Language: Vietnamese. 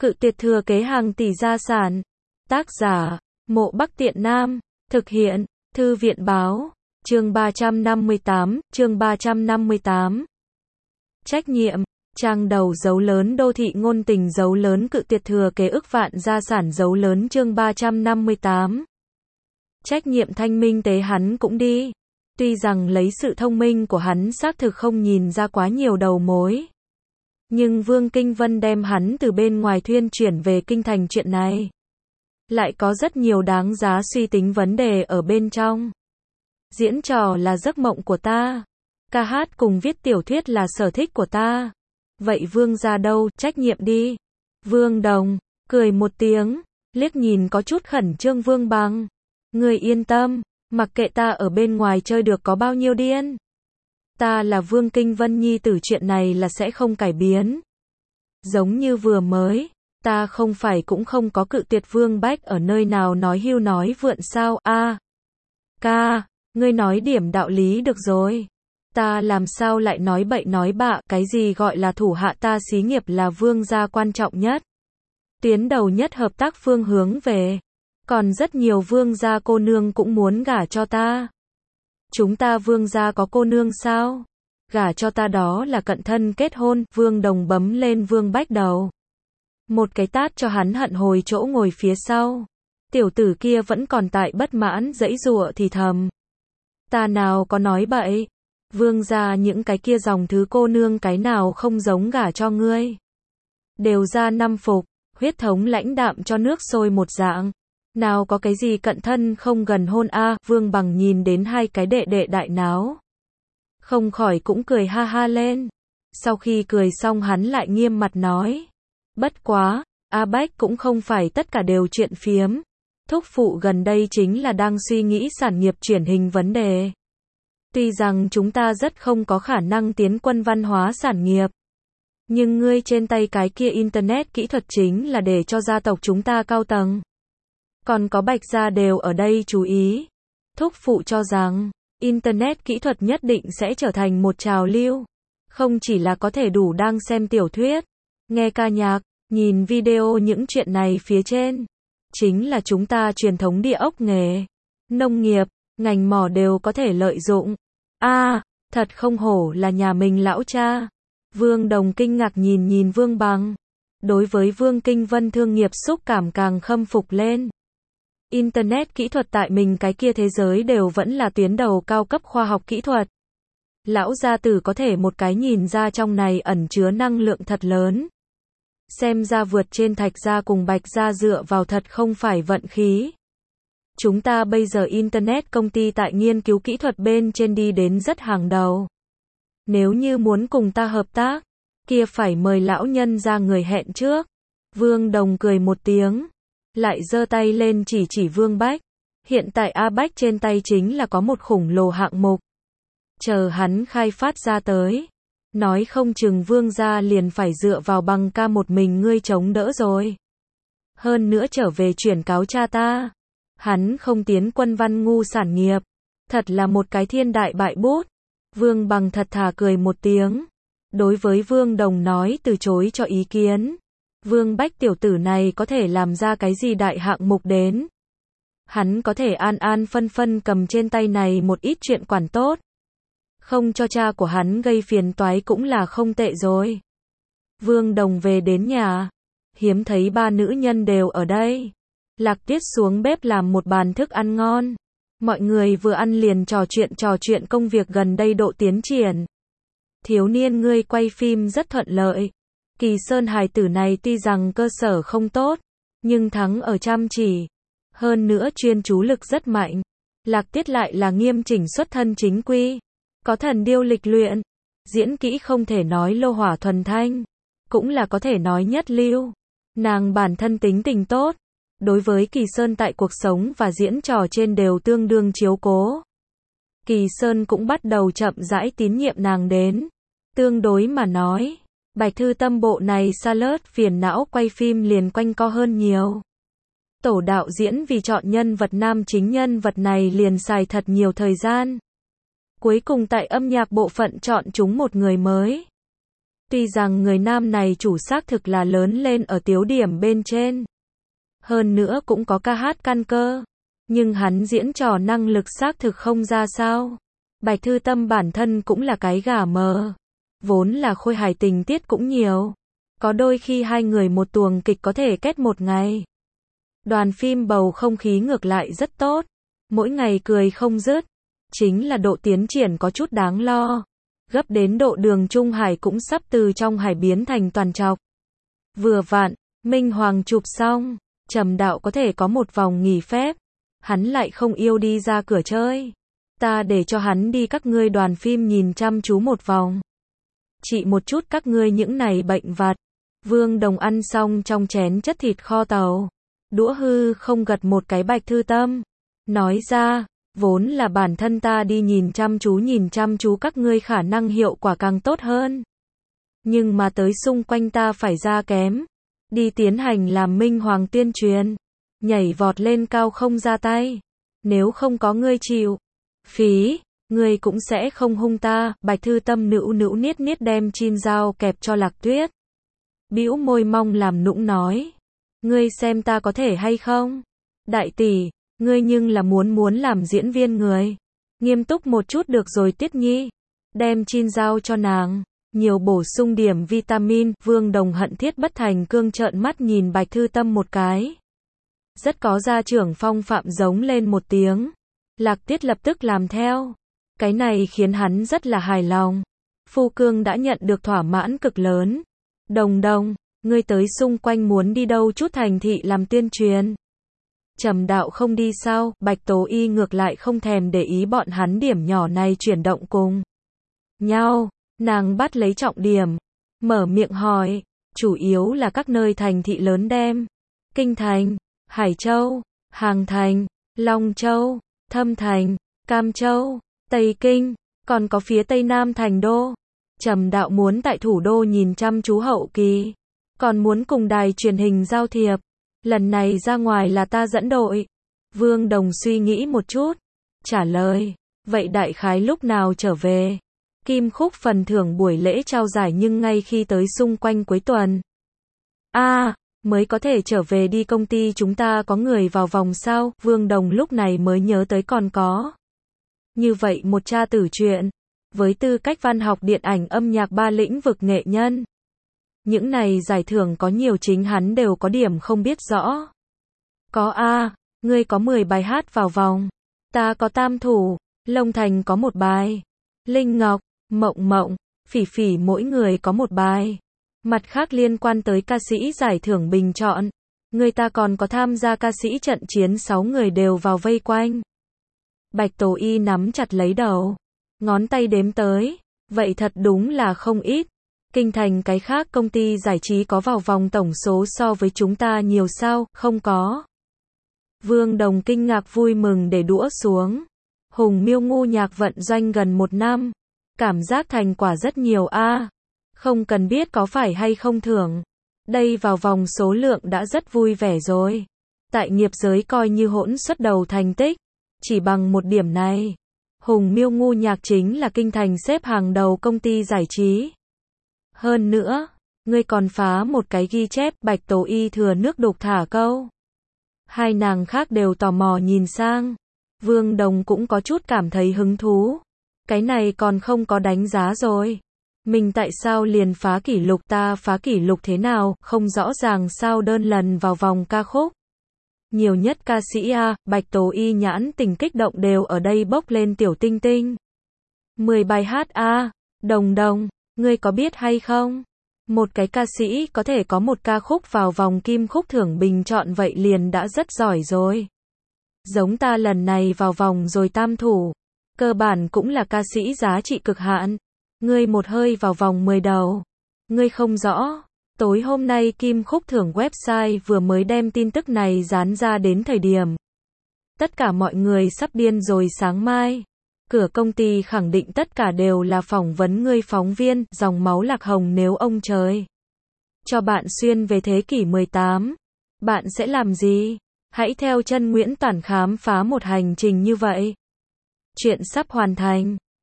Cự tuyệt thừa kế hàng tỷ gia sản. Tác giả, Mộ Bắc Tiện Nam. Thực hiện, Thư viện báo. Chương 358. Trách nhiệm. Trang đầu dấu lớn đô thị ngôn tình dấu lớn cự tuyệt thừa kế ức vạn gia sản dấu lớn chương 358. Trách nhiệm thanh minh tế hắn cũng đi. Tuy rằng lấy sự thông minh của hắn xác thực không nhìn ra quá nhiều đầu mối. Nhưng Vương Kinh Vân đem hắn từ bên ngoài thuyên chuyển về kinh thành chuyện này. Lại có rất nhiều đáng giá suy tính vấn đề ở bên trong. Diễn trò là giấc mộng của ta. Ca hát cùng viết tiểu thuyết là sở thích của ta. Vậy Vương gia đâu, trách nhiệm đi. Vương Đồng, cười một tiếng, liếc nhìn có chút khẩn trương Vương Bằng. Ngươi yên tâm, mặc kệ ta ở bên ngoài chơi được có bao nhiêu điên. Ta là Vương Kinh Vân nhi tử chuyện này là sẽ không cải biến. Giống như vừa mới, ta không phải cũng không có cự tuyệt Vương Bách ở nơi nào nói hưu nói vượn sao a ca, ngươi nói điểm đạo lý được rồi. Ta làm sao lại nói bậy nói bạ, cái gì gọi là thủ hạ ta xí nghiệp là Vương gia quan trọng nhất. Tuyến đầu nhất hợp tác phương hướng về. Còn rất nhiều Vương gia cô nương cũng muốn gả cho ta. Chúng ta Vương gia có cô nương sao? Gả cho ta đó là cận thân kết hôn. Vương Đồng bấm lên Vương Bách đầu. Một cái tát cho hắn hận hồi chỗ ngồi phía sau. Tiểu tử kia vẫn còn tại bất mãn giãy giụa thì thầm. Ta nào có nói bậy. Vương gia những cái kia dòng thứ cô nương cái nào không giống gả cho ngươi. Đều ra năm phục, huyết thống lãnh đạm cho nước sôi một dạng. Nào có cái gì cận thân không gần hôn a. Vương Bằng nhìn đến hai cái đệ đệ đại náo. Không khỏi cũng cười ha ha lên. Sau khi cười xong hắn lại nghiêm mặt nói. Bất quá, A Bách cũng không phải tất cả đều chuyện phiếm. Thúc phụ gần đây chính là đang suy nghĩ sản nghiệp chuyển hình vấn đề. Tuy rằng chúng ta rất không có khả năng tiến quân văn hóa sản nghiệp. Nhưng ngươi trên tay cái kia internet kỹ thuật chính là để cho gia tộc chúng ta cao tầng. Còn có Bạch gia đều ở đây chú ý. Thúc phụ cho rằng, internet kỹ thuật nhất định sẽ trở thành một trào lưu. Không chỉ là có thể đủ đang xem tiểu thuyết, nghe ca nhạc, nhìn video những chuyện này phía trên. Chính là chúng ta truyền thống địa ốc nghề, nông nghiệp, ngành mỏ đều có thể lợi dụng. Thật không hổ là nhà mình lão cha. Vương Đồng kinh ngạc nhìn Vương Bằng. Đối với Vương Kinh Vân thương nghiệp xúc cảm càng khâm phục lên. Internet kỹ thuật tại mình cái kia thế giới đều vẫn là tuyến đầu cao cấp khoa học kỹ thuật. Lão gia tử có thể một cái nhìn ra trong này ẩn chứa năng lượng thật lớn. Xem ra vượt trên Thạch gia cùng Bạch gia dựa vào thật không phải vận khí. Chúng ta bây giờ internet công ty tại nghiên cứu kỹ thuật bên trên đi đến rất hàng đầu. Nếu như muốn cùng ta hợp tác, kia phải mời lão nhân ra người hẹn trước. Vương Đồng cười một tiếng, lại giơ tay lên chỉ Vương Bách. Hiện tại A Bách trên tay chính là có một khủng lồ hạng mục. Chờ hắn khai phát ra tới. Nói không chừng Vương gia liền phải dựa vào Bằng ca một mình ngươi chống đỡ rồi. Hơn nữa trở về chuyển cáo cha ta. Hắn không tiến quân văn ngu sản nghiệp. Thật là một cái thiên đại bại bút. Vương Bằng thật thà cười một tiếng. Đối với Vương Đồng nói từ chối cho ý kiến. Vương Bách tiểu tử này có thể làm ra cái gì đại hạng mục đến. Hắn có thể an phân phân cầm trên tay này một ít chuyện quản tốt. Không cho cha của hắn gây phiền toái cũng là không tệ rồi. Vương Đồng về đến nhà. Hiếm thấy ba nữ nhân đều ở đây. Lạc Tiết xuống bếp làm một bàn thức ăn ngon. Mọi người vừa ăn liền trò chuyện công việc gần đây độ tiến triển. Thiếu niên ngươi quay phim rất thuận lợi. Kỳ Sơn hài tử này tuy rằng cơ sở không tốt, nhưng thắng ở chăm chỉ. Hơn nữa chuyên chú lực rất mạnh. Lạc Tiết lại là nghiêm chỉnh xuất thân chính quy. Có thần điêu lịch luyện. Diễn kỹ không thể nói lô hỏa thuần thanh. Cũng là có thể nói nhất lưu. Nàng bản thân tính tình tốt. Đối với Kỳ Sơn tại cuộc sống và diễn trò trên đều tương đương chiếu cố. Kỳ Sơn cũng bắt đầu chậm rãi tín nhiệm nàng đến. Tương đối mà nói, Bạch Thư Tâm bộ này xa lớt phiền não quay phim liền quanh co hơn nhiều. Tổ đạo diễn vì chọn nhân vật nam chính nhân vật này liền xài thật nhiều thời gian. Cuối cùng tại âm nhạc bộ phận chọn chúng một người mới. Tuy rằng người nam này chủ xác thực là lớn lên ở tiếu điểm bên trên. Hơn nữa cũng có ca hát căn cơ. Nhưng hắn diễn trò năng lực xác thực không ra sao. Bạch Thư Tâm bản thân cũng là cái gà mờ. Vốn là khôi hài tình tiết cũng nhiều. Có đôi khi hai người một tuồng kịch có thể kết một ngày. Đoàn phim bầu không khí ngược lại rất tốt. Mỗi ngày cười không dứt. Chính là độ tiến triển có chút đáng lo. Gấp đến độ Đường Trung Hải cũng sắp từ trong hải biến thành toàn trọc. Vừa vặn, Minh Hoàng chụp xong, Trầm Đạo có thể có một vòng nghỉ phép. Hắn lại không yêu đi ra cửa chơi. Ta để cho hắn đi các ngươi đoàn phim nhìn chăm chú một vòng. Trị một chút các ngươi những này bệnh vặt. Vương Đồng ăn xong trong chén chất thịt kho tàu. Đũa hư không gật một cái Bạch Thư Tâm. Nói ra, vốn là bản thân ta đi nhìn chăm chú các ngươi khả năng hiệu quả càng tốt hơn. Nhưng mà tới xung quanh ta phải ra kém. Đi tiến hành làm Minh Hoàng tuyên truyền. Nhảy vọt lên cao không ra tay. Nếu không có ngươi chịu phí, ngươi cũng sẽ không hung ta. Bạch Thư Tâm nữu niết đem chin dao kẹp cho Lạc Tuyết. Bĩu môi mong làm nũng nói. Ngươi xem ta có thể hay không? Đại tỷ, ngươi nhưng là muốn làm diễn viên người. Nghiêm túc một chút được rồi Tiết Nhi. Đem chin dao cho nàng. Nhiều bổ sung điểm vitamin. Vương Đồng hận thiết bất thành cương trợn mắt nhìn Bạch Thư Tâm một cái. Rất có gia trưởng phong phạm giống lên một tiếng. Lạc Tiết lập tức làm theo. Cái này khiến hắn rất là hài lòng. Phu Cương đã nhận được thỏa mãn cực lớn. Đồng, ngươi tới xung quanh muốn đi đâu chút thành thị làm tuyên truyền. Trầm Đạo không đi sao? Bạch Tố Y ngược lại không thèm để ý bọn hắn điểm nhỏ này chuyển động cùng nhau. Nàng bắt lấy trọng điểm. Mở miệng hỏi. Chủ yếu là các nơi thành thị lớn đem. Kinh Thành, Hải Châu, Hàng Thành, Long Châu, Thâm Thành, Cam Châu, Tây Kinh, còn có phía Tây Nam Thành Đô. Trầm Đạo muốn tại thủ đô nhìn chăm chú hậu kỳ. Còn muốn cùng đài truyền hình giao thiệp. Lần này ra ngoài là ta dẫn đội. Vương Đồng suy nghĩ một chút. Trả lời. Vậy đại khái lúc nào trở về? Kim Khúc phần thưởng buổi lễ trao giải nhưng ngay khi tới xung quanh cuối tuần. Mới có thể trở về đi công ty chúng ta có người vào vòng sao? Vương Đồng lúc này mới nhớ tới còn có. Như vậy một cha tử chuyện. Với tư cách văn học điện ảnh âm nhạc 3 lĩnh vực nghệ nhân. Những này giải thưởng có nhiều chính hắn đều có điểm không biết rõ. Có ngươi có 10 bài hát vào vòng. Ta có tam thủ. Long Thành có một bài. Linh Ngọc, Mộng, Phỉ mỗi người có một bài. Mặt khác liên quan tới ca sĩ giải thưởng bình chọn. Người ta còn có tham gia ca sĩ trận chiến 6 người đều vào vây quanh. Bạch Tố Y nắm chặt lấy đầu. Ngón tay đếm tới. Vậy thật đúng là không ít. Kinh Thành cái khác công ty giải trí có vào vòng tổng số so với chúng ta nhiều sao? Không có. Vương Đồng kinh ngạc vui mừng để đũa xuống. Hùng Miêu ngu nhạc vận doanh gần 1 năm. Cảm giác thành quả rất nhiều Không cần biết có phải hay không thưởng. Đây vào vòng số lượng đã rất vui vẻ rồi. Tại nghiệp giới coi như hỗn xuất đầu thành tích. Chỉ bằng một điểm này. Hùng Miêu ngu nhạc chính là Kinh Thành xếp hàng đầu công ty giải trí. Hơn nữa, ngươi còn phá một cái ghi chép. Bạch Tố Y thừa nước đục thả câu. Hai nàng khác đều tò mò nhìn sang. Vương Đồng cũng có chút cảm thấy hứng thú. Cái này còn không có đánh giá rồi. Mình tại sao liền phá kỷ lục? Ta phá kỷ lục thế nào? Không rõ ràng sao? Đơn lần vào vòng ca khúc. Nhiều nhất ca sĩ Bạch Tố Y nhãn tình kích động đều ở đây bốc lên tiểu tinh tinh. 10 bài hát Đồng, ngươi có biết hay không? Một cái ca sĩ có thể có một ca khúc vào vòng Kim Khúc thưởng bình chọn vậy liền đã rất giỏi rồi. Giống ta lần này vào vòng rồi tam thủ. Cơ bản cũng là ca sĩ giá trị cực hạn. Ngươi một hơi vào vòng 10 đầu. Ngươi không rõ. Tối hôm nay Kim Khúc thưởng website vừa mới đem tin tức này dán ra đến thời điểm. Tất cả mọi người sắp điên rồi. Sáng mai. Cửa công ty khẳng định tất cả đều là phỏng vấn ngươi phóng viên. Dòng máu Lạc Hồng nếu ông trời cho bạn xuyên về thế kỷ 18. Bạn sẽ làm gì? Hãy theo chân Nguyễn Toản khám phá một hành trình như vậy. Chuyện sắp hoàn thành.